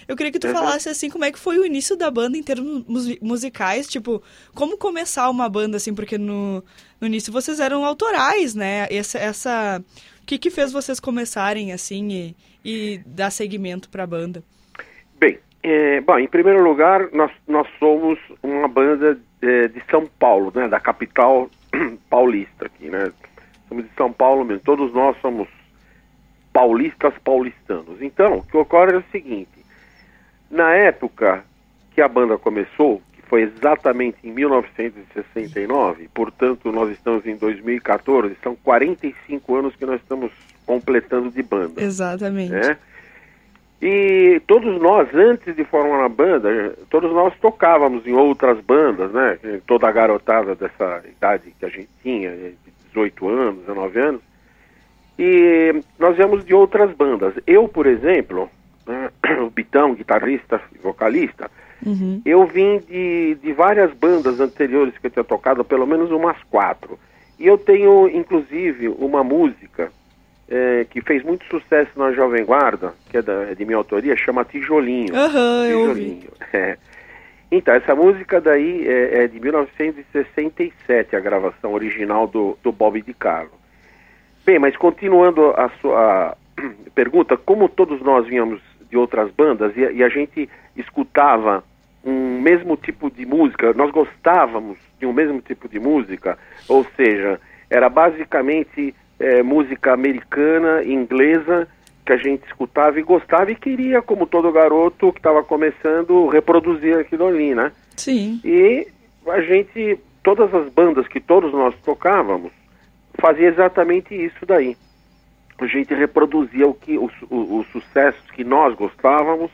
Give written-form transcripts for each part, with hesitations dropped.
Eu queria que tu falasse, assim, como é que foi o início da banda em termos musicais, tipo, como começar uma banda, assim, porque no início vocês eram autorais, né? O que fez vocês começarem, assim, e dar seguimento pra banda? Bem, em primeiro lugar, nós somos uma banda de São Paulo, né? Da capital paulista aqui, né? Somos de São Paulo mesmo, todos nós somos paulistanos. Então, o que ocorre é o seguinte: na época que a banda começou, que foi exatamente em 1969, portanto nós estamos em 2014, são 45 anos que nós estamos completando de banda. Exatamente. Né? E todos nós, antes de formar a banda, todos nós tocávamos em outras bandas, né? Toda a garotada dessa idade que a gente tinha, de 18 anos, 19 anos, e nós viemos de outras bandas. Eu, por exemplo, né, o Bitão, guitarrista e vocalista, eu vim de várias bandas anteriores que eu tinha tocado, pelo menos umas 4. E eu tenho, inclusive, uma música que fez muito sucesso na Jovem Guarda, que é de minha autoria, chama Tijolinho. Eu ouvi. Então, essa música daí é de 1967, a gravação original do Bobby DiCarlo. Bem, mas continuando a sua pergunta, como todos nós vínhamos de outras bandas e a gente escutava um mesmo tipo de música, nós gostávamos de um mesmo tipo de música, ou seja, era basicamente música americana, inglesa, que a gente escutava e gostava e queria, como todo garoto que estava começando, reproduzir aquilo ali, né? Sim. E a gente, todas as bandas que todos nós tocávamos, fazia exatamente isso daí. A gente reproduzia os sucessos que nós gostávamos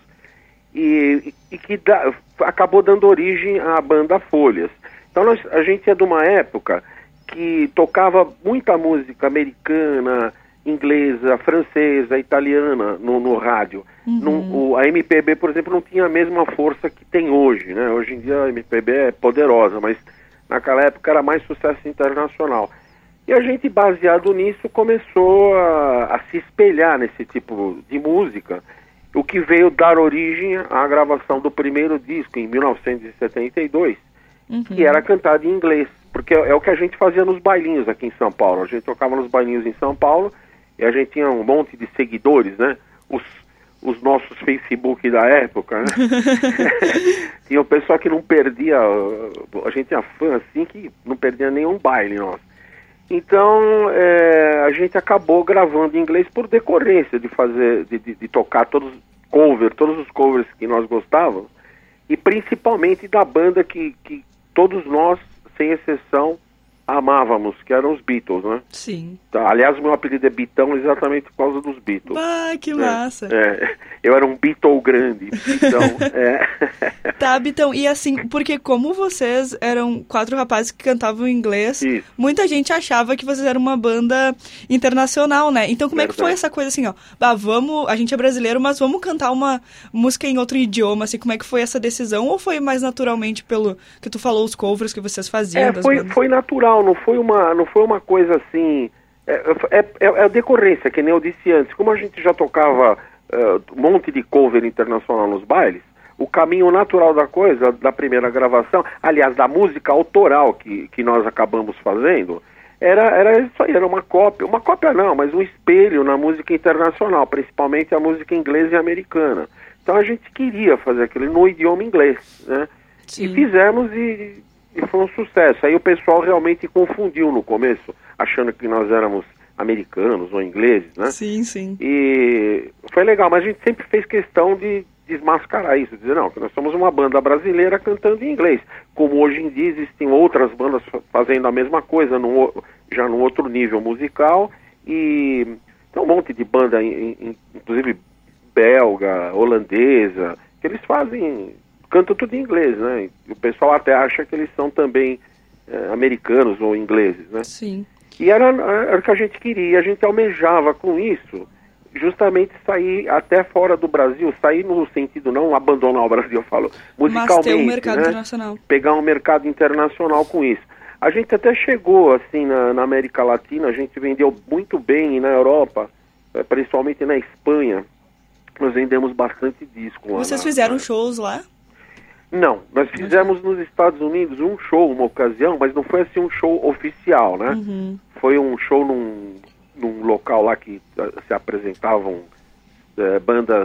e que acabou dando origem à banda Folhas. Então a gente é de uma época que tocava muita música americana, inglesa, francesa, italiana no rádio. A MPB, por exemplo, não tinha a mesma força que tem hoje, né? Hoje em dia a MPB é poderosa, mas naquela época era mais sucesso internacional. E a gente, baseado nisso, começou a se espelhar nesse tipo de música, o que veio dar origem à gravação do primeiro disco, em 1972, que era cantado em inglês, porque é o que a gente fazia nos bailinhos aqui em São Paulo. A gente tocava nos bailinhos em São Paulo e a gente tinha um monte de seguidores, né? Os nossos Facebook da época, né? Tinha o pessoal que não perdia, a gente tinha fã assim que não perdia nenhum baile nosso. Então, a gente acabou gravando em inglês por decorrência de tocar todos os covers que nós gostávamos, e principalmente da banda que todos nós, sem exceção, amávamos, que eram os Beatles, né? Sim. Tá, aliás, meu apelido é Bitão exatamente por causa dos Beatles. Ah, que massa! Eu era um Beatle grande, Bitão. Tá, Bitão, e assim, porque como vocês eram 4 rapazes que cantavam em inglês, muita gente achava que vocês eram uma banda internacional, né? Então como é que foi essa coisa assim, ó? A gente é brasileiro, mas vamos cantar uma música em outro idioma, assim, como é que foi essa decisão? Ou foi mais naturalmente pelo que tu falou, os covers que vocês faziam das bandas? Foi natural, não foi uma coisa assim... É a decorrência, que nem eu disse antes. Como a gente já tocava um monte de cover internacional nos bailes, o caminho natural da coisa, da primeira gravação, aliás, da música autoral que nós acabamos fazendo, era isso aí, era uma cópia não, mas um espelho na música internacional, principalmente a música inglesa e americana. Então a gente queria fazer aquilo no idioma inglês, né? Sim. E fizemos e foi um sucesso. Aí o pessoal realmente confundiu no começo, achando que nós éramos americanos ou ingleses, né? Sim, sim. E foi legal, mas a gente sempre fez questão de desmascarar isso, dizer, não, que nós somos uma banda brasileira cantando em inglês. Como hoje em dia existem outras bandas fazendo a mesma coisa, já num outro nível musical, e tem um monte de banda, inclusive belga, holandesa, que eles cantam tudo em inglês, né? E o pessoal até acha que eles são também americanos ou ingleses, né? Sim. E era o que a gente queria, a gente almejava com isso, justamente sair até fora do Brasil, sair no sentido não abandonar o Brasil, eu falo, musicalmente, mas ter um mercado, né? Internacional. Pegar um mercado internacional com isso. A gente até chegou, assim, na América Latina, a gente vendeu muito bem na Europa, principalmente na Espanha. nós vendemos bastante disco lá. Vocês fizeram shows lá? Não, nós fizemos nos Estados Unidos um show, uma ocasião, mas não foi assim um show oficial, né? Foi um show num local lá que se apresentavam bandas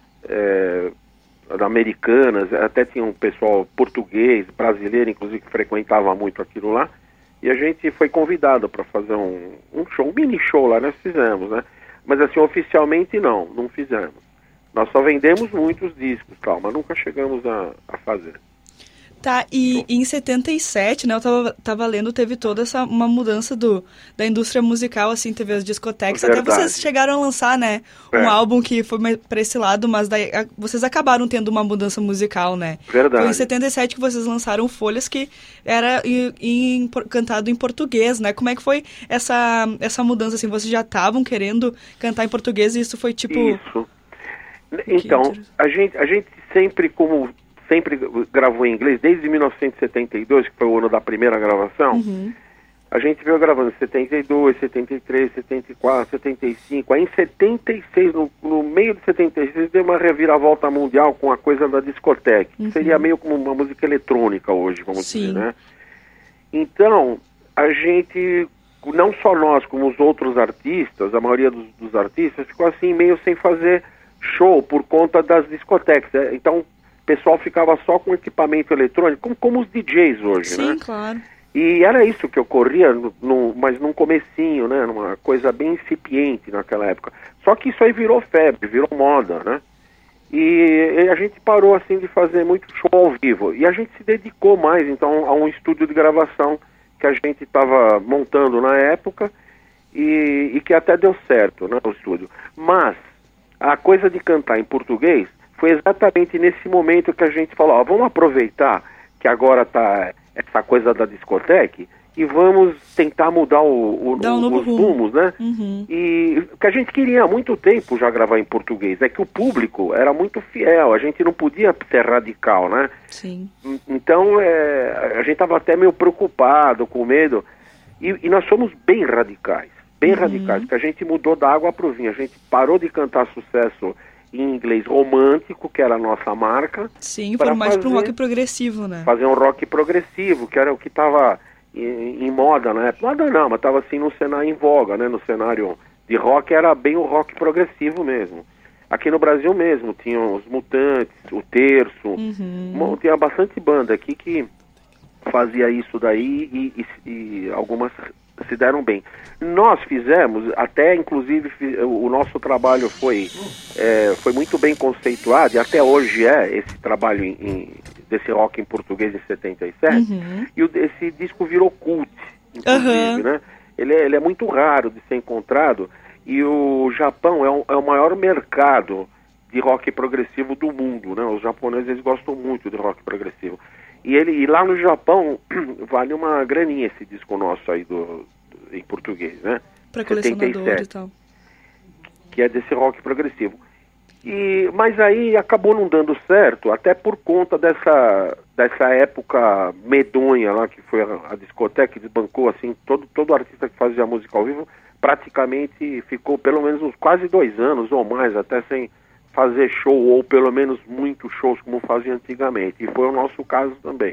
americanas, até tinha um pessoal português, brasileiro, inclusive, que frequentava muito aquilo lá, e a gente foi convidado para fazer um show, um mini show lá, nós fizemos, né? Mas assim, oficialmente não fizemos. Nós só vendemos muitos discos, tal, mas nunca chegamos a fazer. Tá, e em 77, né, eu tava lendo, teve toda uma mudança da indústria musical, assim, teve as discotecas, Verdade. até vocês chegaram a lançar, né, um álbum que foi pra esse lado, mas daí vocês acabaram tendo uma mudança musical, né? Verdade. Foi em 77 que vocês lançaram Folhas, que era cantado em português, né? Como é que foi essa mudança, assim, vocês já estavam querendo cantar em português e isso foi tipo... Isso. Então, a gente sempre gravou em inglês, desde 1972, que foi o ano da primeira gravação, a gente veio gravando em 72, 73, 74, 75, aí em 76, no meio de 76, deu uma reviravolta mundial com a coisa da discoteca, que seria meio como uma música eletrônica hoje, vamos dizer, né? Então, a gente, não só nós, como os outros artistas, a maioria dos artistas, ficou assim meio sem fazer show por conta das discotecas. Então, o pessoal ficava só com equipamento eletrônico, como os DJs hoje, né? Sim, claro. E era isso que ocorria, mas num comecinho, né? Numa coisa bem incipiente naquela época. Só que isso aí virou febre, virou moda, né? E a gente parou, assim, de fazer muito show ao vivo. E a gente se dedicou mais, então, a um estúdio de gravação que a gente estava montando na época e que até deu certo, né? O estúdio. Mas a coisa de cantar em português foi exatamente nesse momento que a gente falou, vamos aproveitar que agora tá essa coisa da discoteca e vamos tentar mudar os rumos, né? E o que a gente queria há muito tempo já gravar em português é que o público era muito fiel, a gente não podia ser radical, né? Sim. Então a gente estava até meio preocupado, com medo, e nós somos bem radicais, porque a gente mudou da água para o vinho, a gente parou de cantar sucesso em inglês romântico, que era a nossa marca. Sim, foi mais para um rock progressivo, né? Fazer um rock progressivo, que era o que estava em moda na época. Moda não, mas estava assim no cenário em voga, né? No cenário de rock era bem o rock progressivo mesmo. Aqui no Brasil mesmo, tinham os Mutantes, o Terço, tinha bastante banda aqui que fazia isso daí e algumas se deram bem. Nós fizemos, até inclusive o nosso trabalho foi muito bem conceituado, e até hoje esse trabalho desse rock em português em 77, e esse disco virou cult, inclusive, né? Ele é muito raro de ser encontrado, e o Japão é o maior mercado de rock progressivo do mundo, né? Os japoneses, eles gostam muito de rock progressivo. E lá no Japão vale uma graninha esse disco nosso aí em português, né? Para colecionador e tal. Que é desse rock progressivo. Mas aí acabou não dando certo, até por conta dessa época medonha lá, que foi a discoteca, que desbancou assim, todo artista que fazia música ao vivo praticamente ficou pelo menos uns quase 2 anos ou mais, até sem fazer show, ou pelo menos muitos shows como fazia antigamente, e foi o nosso caso também.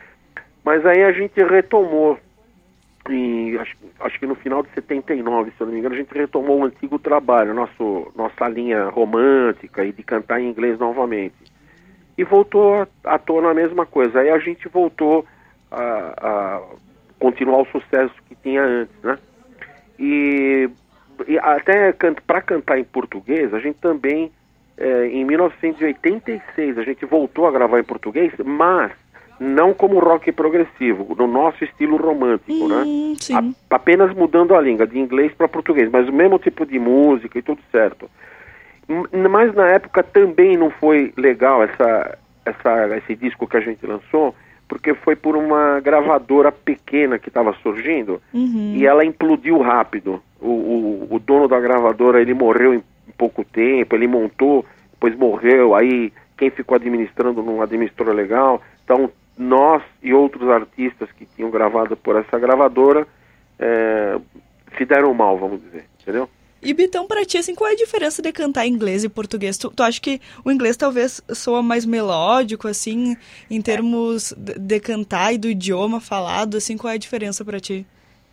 Mas aí a gente retomou, acho que no final de 79, se eu não me engano, a gente retomou o antigo trabalho, nossa linha romântica e de cantar em inglês novamente. E voltou à tona a mesma coisa. Aí a gente voltou a continuar o sucesso que tinha antes, né? E até para cantar em português, a gente também, em 1986, a gente voltou a gravar em português, mas não como rock progressivo, no nosso estilo romântico, né? Sim. Apenas mudando a língua, de inglês para português, mas o mesmo tipo de música e tudo certo. Mas na época também não foi legal esse disco que a gente lançou, porque foi por uma gravadora pequena que estava surgindo, e ela implodiu rápido. O dono da gravadora, ele morreu em pouco tempo, ele montou, depois morreu, aí quem ficou administrando não administrou legal. Então nós e outros artistas que tinham gravado por essa gravadora se deram mal, vamos dizer, entendeu? E Bitão, pra ti, assim, qual é a diferença de cantar em inglês e português? Tu acha que o inglês talvez soa mais melódico, assim, em termos de cantar e do idioma falado, assim, qual é a diferença pra ti?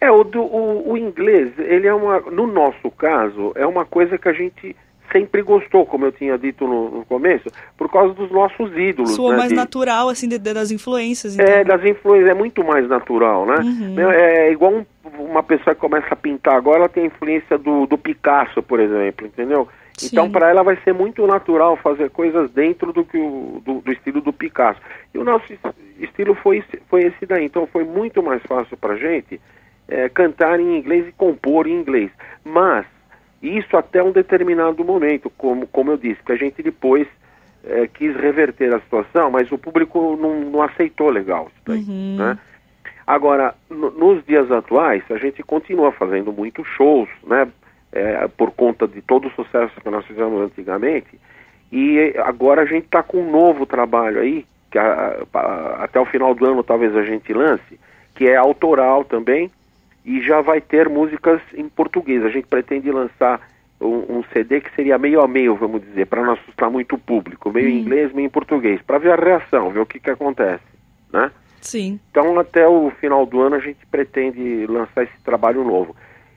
O inglês, ele no nosso caso, é uma coisa que a gente sempre gostou, como eu tinha dito no começo, por causa dos nossos ídolos. Soa mais natural, assim, das influências. Então. Das influências, é muito mais natural, né? É igual uma pessoa que começa a pintar agora, ela tem a influência do Picasso, por exemplo, entendeu? Sim. Então, para ela vai ser muito natural fazer coisas dentro do estilo do Picasso. E o nosso estilo foi esse daí, então foi muito mais fácil para a gente cantar em inglês e compor em inglês. Mas isso até um determinado momento, como eu disse, que a gente depois quis reverter a situação, mas o público não aceitou legal isso daí, né? Agora, nos dias atuais, a gente continua fazendo muitos shows, né? Por conta de todo o sucesso que nós fizemos antigamente, e agora a gente está com um novo trabalho aí, que até o final do ano talvez a gente lance, que é autoral também, e já vai ter músicas em português. A gente pretende lançar um CD que seria meio a meio, vamos dizer, para não assustar muito o público, meio em inglês, meio em português, para ver a reação, ver o que acontece, né? Sim. Então, até o final do ano, a gente pretende lançar esse trabalho novo.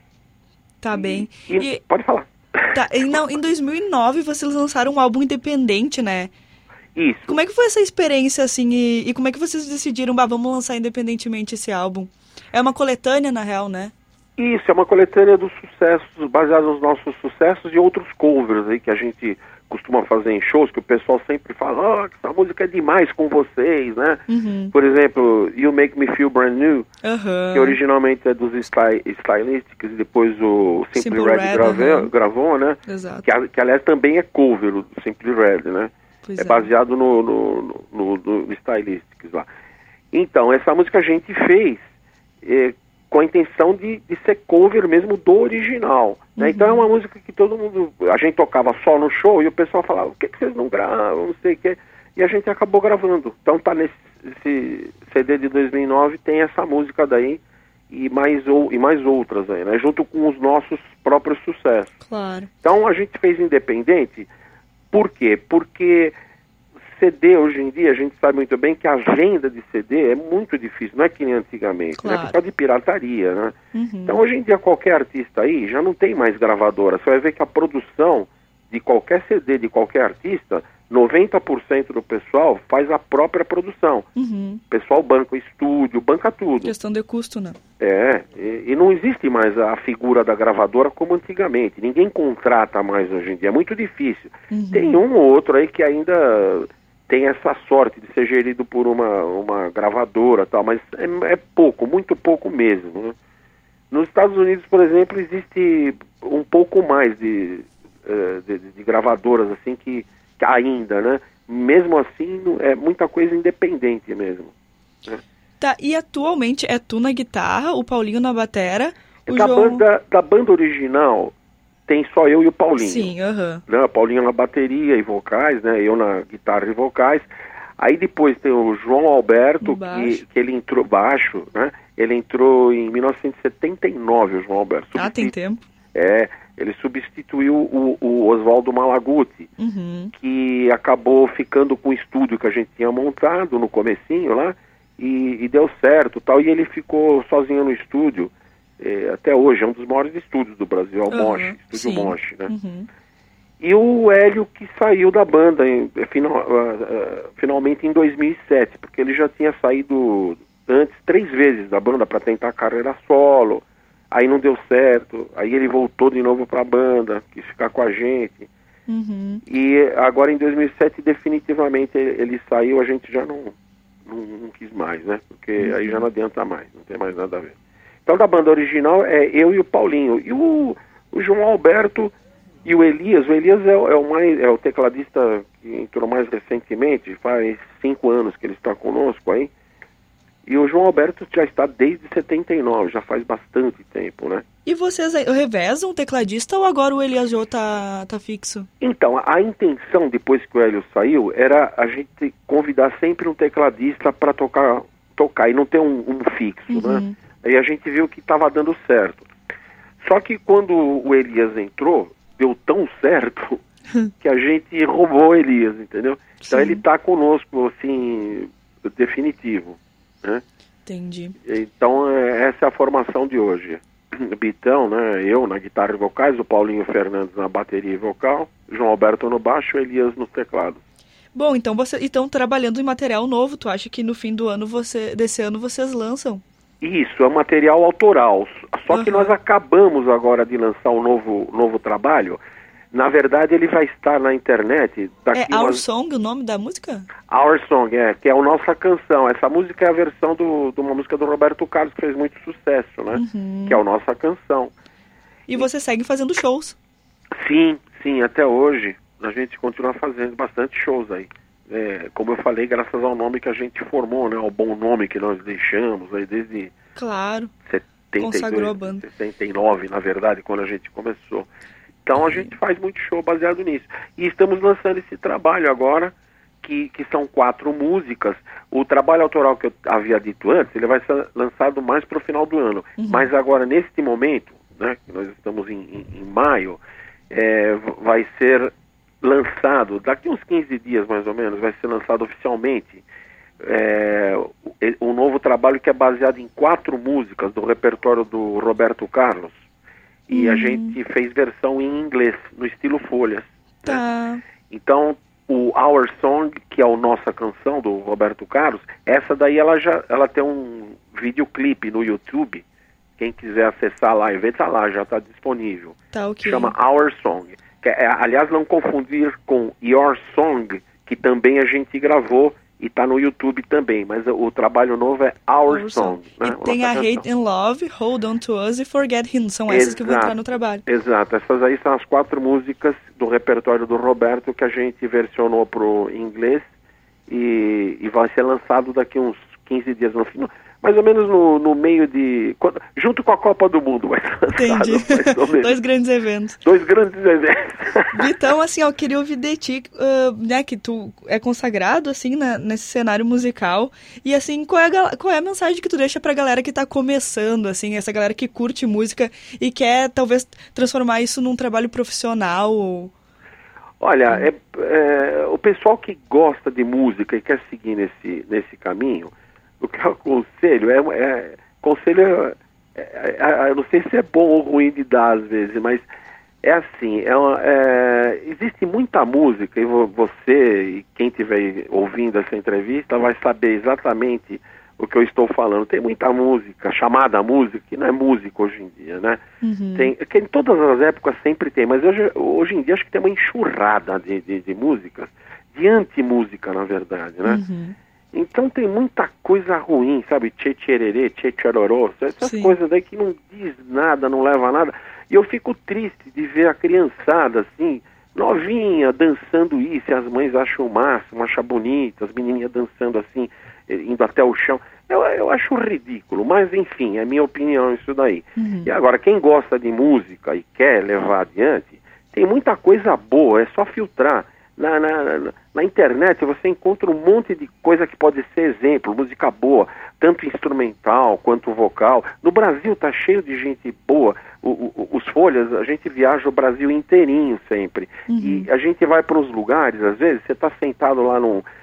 Tá bem. Pode falar. Tá, em 2009, vocês lançaram um álbum independente, né? Isso. Como é que foi essa experiência, assim, e como é que vocês decidiram, vamos lançar independentemente esse álbum? É uma coletânea, na real, né? Isso, é uma coletânea dos sucessos, baseada nos nossos sucessos e outros covers aí que a gente costuma fazer em shows, que o pessoal sempre fala, essa música é demais com vocês, né? Por exemplo, You Make Me Feel Brand New, que originalmente é dos Stylistics, e depois o Simply Red gravou, né? Exato. Que aliás também é cover do Simply Red, né? Pois é baseado no Stylistics lá. Então, essa música a gente fez com a intenção de ser cover mesmo do original, né? Então é uma música que todo mundo, a gente tocava só no show e o pessoal falava, por que vocês não gravam, não sei o que, e a gente acabou gravando. Então tá nesse CD de 2009, tem essa música daí e mais outras aí, né? Junto com os nossos próprios sucessos. Claro. Então a gente fez independente. Por quê? Porque CD, hoje em dia, a gente sabe muito bem que a venda de CD é muito difícil, não é que nem antigamente, claro, né? Por causa de pirataria, né? Então, hoje em dia, qualquer artista aí já não tem mais gravadora. Você vai ver que a produção de qualquer CD, de qualquer artista, 90% do pessoal faz a própria produção. O pessoal banca o estúdio, banca tudo. Questão de custo, né? E não existe mais a figura da gravadora como antigamente. Ninguém contrata mais hoje em dia, é muito difícil. Tem um ou outro aí que ainda tem essa sorte de ser gerido por uma gravadora, tal, mas é pouco, muito pouco mesmo, né? Nos Estados Unidos, por exemplo, existe um pouco mais de gravadoras assim que ainda, né? Mesmo assim, é muita coisa independente mesmo, né? Tá, e atualmente é tu na guitarra, o Paulinho na batera, da banda original tem só eu e o Paulinho. Sim, né? O Paulinho na bateria e vocais, né? Eu na guitarra e vocais. Aí depois tem o João Alberto, que ele entrou baixo, né? Ele entrou em 1979, o João Alberto. Tem tempo. Ele substituiu o Oswaldo Malaguti, que acabou ficando com o estúdio que a gente tinha montado no comecinho lá, e deu certo, tal, e ele ficou sozinho no estúdio, até hoje, é um dos maiores estúdios do Brasil, é o Mosh, Estúdio Mosh, né? E o Hélio, que saiu da banda finalmente em 2007, porque ele já tinha saído antes 3 vezes da banda para tentar carreira solo, aí não deu certo, aí ele voltou de novo para a banda, quis ficar com a gente, e agora em 2007 definitivamente ele saiu, a gente já não quis mais, né? Porque aí já não adianta mais, não tem mais nada a ver. Então, da banda original é eu e o Paulinho. E o João Alberto e o Elias é o tecladista que entrou mais recentemente, faz 5 anos que ele está conosco aí. E o João Alberto já está desde 79, já faz bastante tempo, né? E vocês revezam o tecladista ou agora o Elias Jô tá fixo? Então, a intenção, depois que o Hélio saiu, era a gente convidar sempre um tecladista para tocar e não ter um fixo, né? Aí a gente viu que estava dando certo. Só que quando o Elias entrou, deu tão certo que a gente roubou o Elias, entendeu? Então ele está conosco, assim, definitivo, né? Entendi. Então essa é a formação de hoje. Bitão, né? Eu na guitarra e vocais, o Paulinho Fernandes na bateria e vocal, João Alberto no baixo, Elias nos teclados. Bom, então vocês estão trabalhando em material novo. Tu acha que no fim do ano desse ano vocês lançam? Isso, é material autoral. Só que nós acabamos agora de lançar um novo trabalho. Na verdade, ele vai estar na internet daqui... É Our Song o nome da música? Our Song, que é a nossa canção. Essa música é a versão de uma música do Roberto Carlos, que fez muito sucesso, né? Que é a nossa canção. E você segue fazendo shows? Sim, até hoje a gente continua fazendo bastante shows aí. Como eu falei, graças ao nome que a gente formou, né? Ao bom nome que nós deixamos aí desde... Claro, 72, consagrou a banda. 69, na verdade, quando a gente começou. Então a gente faz muito show baseado nisso. E estamos lançando esse trabalho agora, que são 4 músicas. O trabalho autoral que eu havia dito antes, ele vai ser lançado mais para o final do ano. Mas agora, neste momento, né, que nós estamos em maio, vai ser lançado, daqui uns 15 dias mais ou menos, vai ser lançado oficialmente um novo trabalho que é baseado em 4 músicas do repertório do Roberto Carlos. E a gente fez versão em inglês, no estilo Folhas. Tá. Né? Então, o Our Song, que é a nossa canção do Roberto Carlos, essa daí ela tem um videoclipe no YouTube. Quem quiser acessar lá e ver, tá lá, já tá disponível. Tá, ok. Chama Our Song. Que aliás, não confundir com Your Song, que também a gente gravou e tá no YouTube também, mas o trabalho novo é Our Song. Né? E tem a Hate and Love, Hold On To Us e Forget Him, são essas que vão entrar no trabalho. Exato, essas aí são as 4 músicas do repertório do Roberto que a gente versionou pro inglês e vai ser lançado daqui uns 15 dias no final. Mais ou menos no meio de... junto com a Copa do Mundo vai ser lançado. Entendi. 2 grandes eventos. 2 grandes eventos. Então, assim, eu queria ouvir de ti, né, que tu é consagrado, assim, nesse cenário musical. E, assim, qual é a mensagem que tu deixa pra galera que tá começando, assim, essa galera que curte música e quer, talvez, transformar isso num trabalho profissional? Olha, o pessoal que gosta de música e quer seguir nesse caminho... O que eu aconselho conselho, eu não sei se é bom ou ruim de dar às vezes, mas é assim, existe muita música e você e quem estiver ouvindo essa entrevista vai saber exatamente o que eu estou falando. Tem muita música, chamada música, que não é música hoje em dia, né? Que em todas as épocas sempre tem, mas hoje em dia acho que tem uma enxurrada de músicas, de anti-música, na verdade, né? Então tem muita coisa ruim, sabe? Tchê-tchererê, tchê-tchororô, essas coisas daí que não diz nada, não leva a nada. E eu fico triste de ver a criançada, assim, novinha, dançando isso, e as mães acham o máximo, acham bonito, as menininhas dançando assim, indo até o chão. Eu acho ridículo, mas enfim, é minha opinião isso daí. E agora, quem gosta de música e quer levar adiante, tem muita coisa boa, é só filtrar. Na internet você encontra um monte de coisa que pode ser exemplo, música boa, tanto instrumental quanto vocal. No Brasil tá cheio de gente boa. Os Folhas, a gente viaja o Brasil inteirinho sempre. E a gente vai para uns lugares, às vezes, você tá sentado lá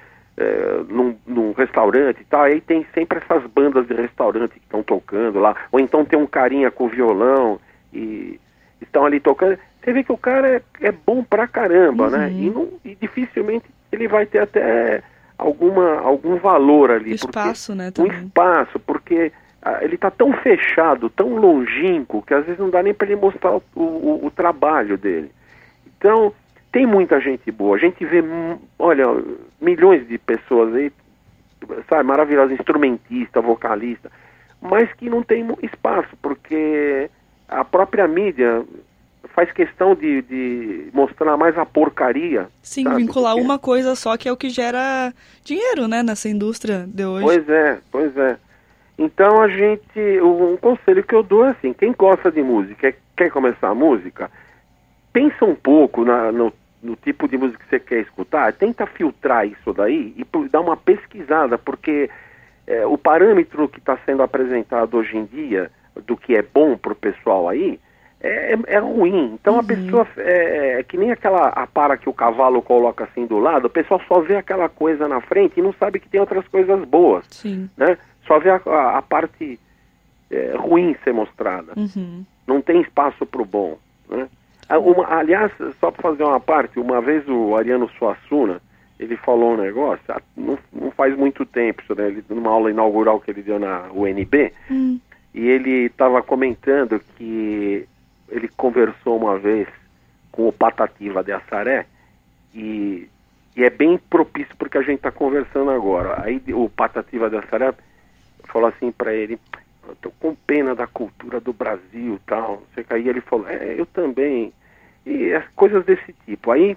num restaurante e tal, aí tem sempre essas bandas de restaurante que estão tocando lá, ou então tem um carinha com violão e estão ali tocando. Você vê que o cara é bom pra caramba, né? E dificilmente ele vai ter até algum valor ali. Espaço, né? Também. Um espaço, porque ele tá tão fechado, tão longínquo, que às vezes não dá nem para ele mostrar o trabalho dele. Então, tem muita gente boa. A gente vê, olha, milhões de pessoas aí, sabe, maravilhosas, instrumentista, vocalista, mas que não tem espaço, porque a própria mídia faz questão de mostrar mais a porcaria. Sim, sabe? Vincular uma coisa só, que é o que gera dinheiro, né, nessa indústria de hoje. Pois é. Então um conselho que eu dou é assim, quem gosta de música, quer começar a música, pensa um pouco no tipo de música que você quer escutar, tenta filtrar isso daí e dar uma pesquisada, porque o parâmetro que está sendo apresentado hoje em dia, do que é bom para o pessoal aí, é ruim. Então a pessoa, é que nem aquela apara que o cavalo coloca assim do lado, o pessoal só vê aquela coisa na frente e não sabe que tem outras coisas boas. Sim. Né? Só vê a parte ruim ser mostrada. Não tem espaço para o bom. Né? Aliás, só para fazer uma parte, uma vez o Ariano Suassuna, ele falou um negócio, não faz muito tempo, isso, né? Numa aula inaugural que ele deu na UNB, e ele estava comentando que ele conversou uma vez com o Patativa de Assaré, e é bem propício porque a gente está conversando agora. Aí o Patativa de Assaré falou assim para ele, eu tô com pena da cultura do Brasil e tal, não sei o que. Aí ele falou, eu também, e as coisas desse tipo. Aí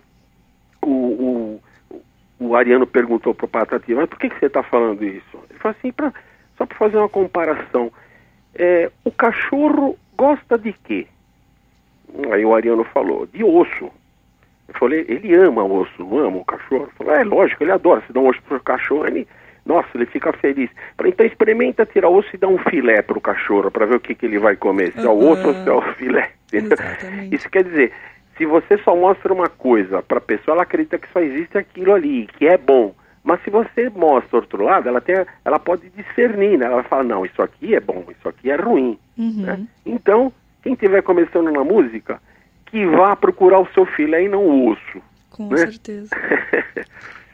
o Ariano perguntou pro Patativa, mas por que você está falando isso? Ele falou assim, só para fazer uma comparação, o cachorro gosta de quê? Aí o Ariano falou, de osso. Eu falei, ele ama osso, não ama o cachorro? Eu falei, lógico, ele adora, se dá um osso pro cachorro, ele fica feliz. Eu falei, então experimenta tirar o osso e dar um filé pro cachorro, para ver o que ele vai comer, se é o osso ou se é o filé. Isso quer dizer, se você só mostra uma coisa para a pessoa, ela acredita que só existe aquilo ali, que é bom. Mas se você mostra outro lado, ela pode discernir, né? Ela fala, não, isso aqui é bom, isso aqui é ruim. Né? Então, quem estiver começando na música, que vá procurar o seu filé e não o osso. Com certeza.